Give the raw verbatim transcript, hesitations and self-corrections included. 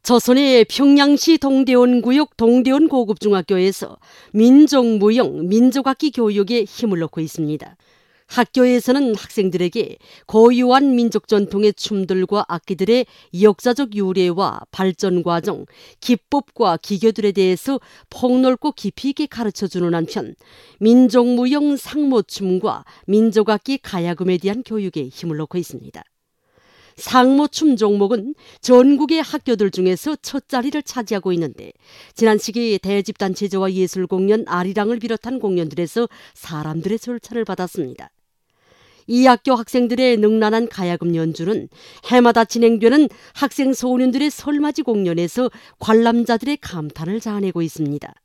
조선의 평양시 동대원 구역 동대원 고급중학교에서 민족무용, 민족악기 교육에 힘을 넣고 있습니다. 학교에서는 학생들에게 고유한 민족 전통의 춤들과 악기들의 역사적 유래와 발전 과정, 기법과 기교들에 대해서 폭넓고 깊이 있게 가르쳐주는 한편 민족무용 상모춤과 민족악기 가야금에 대한 교육에 힘을 넣고 있습니다. 상모춤 종목은 전국의 학교들 중에서 첫 자리를 차지하고 있는데 지난 시기 대집단 체조와 예술공연 아리랑을 비롯한 공연들에서 사람들의 절찬을 받았습니다. 이 학교 학생들의 능란한 가야금 연주는 해마다 진행되는 학생 소년들의 설맞이 공연에서 관람자들의 감탄을 자아내고 있습니다.